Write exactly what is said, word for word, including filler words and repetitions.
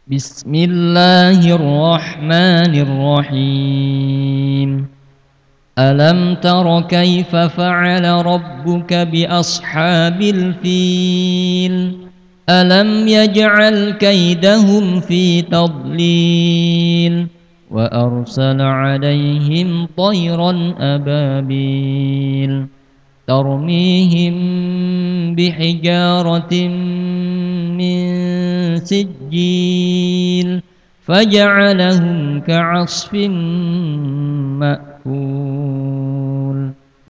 بسم الله الرحمن الرحيم ألم تر كيف فعل ربك بأصحاب الفيل ألم يجعل كيدهم في تضليل وأرسل عليهم طيرا أبابيل ترميهم بحجارة من سجيل فجعلهم كعصف مأكول.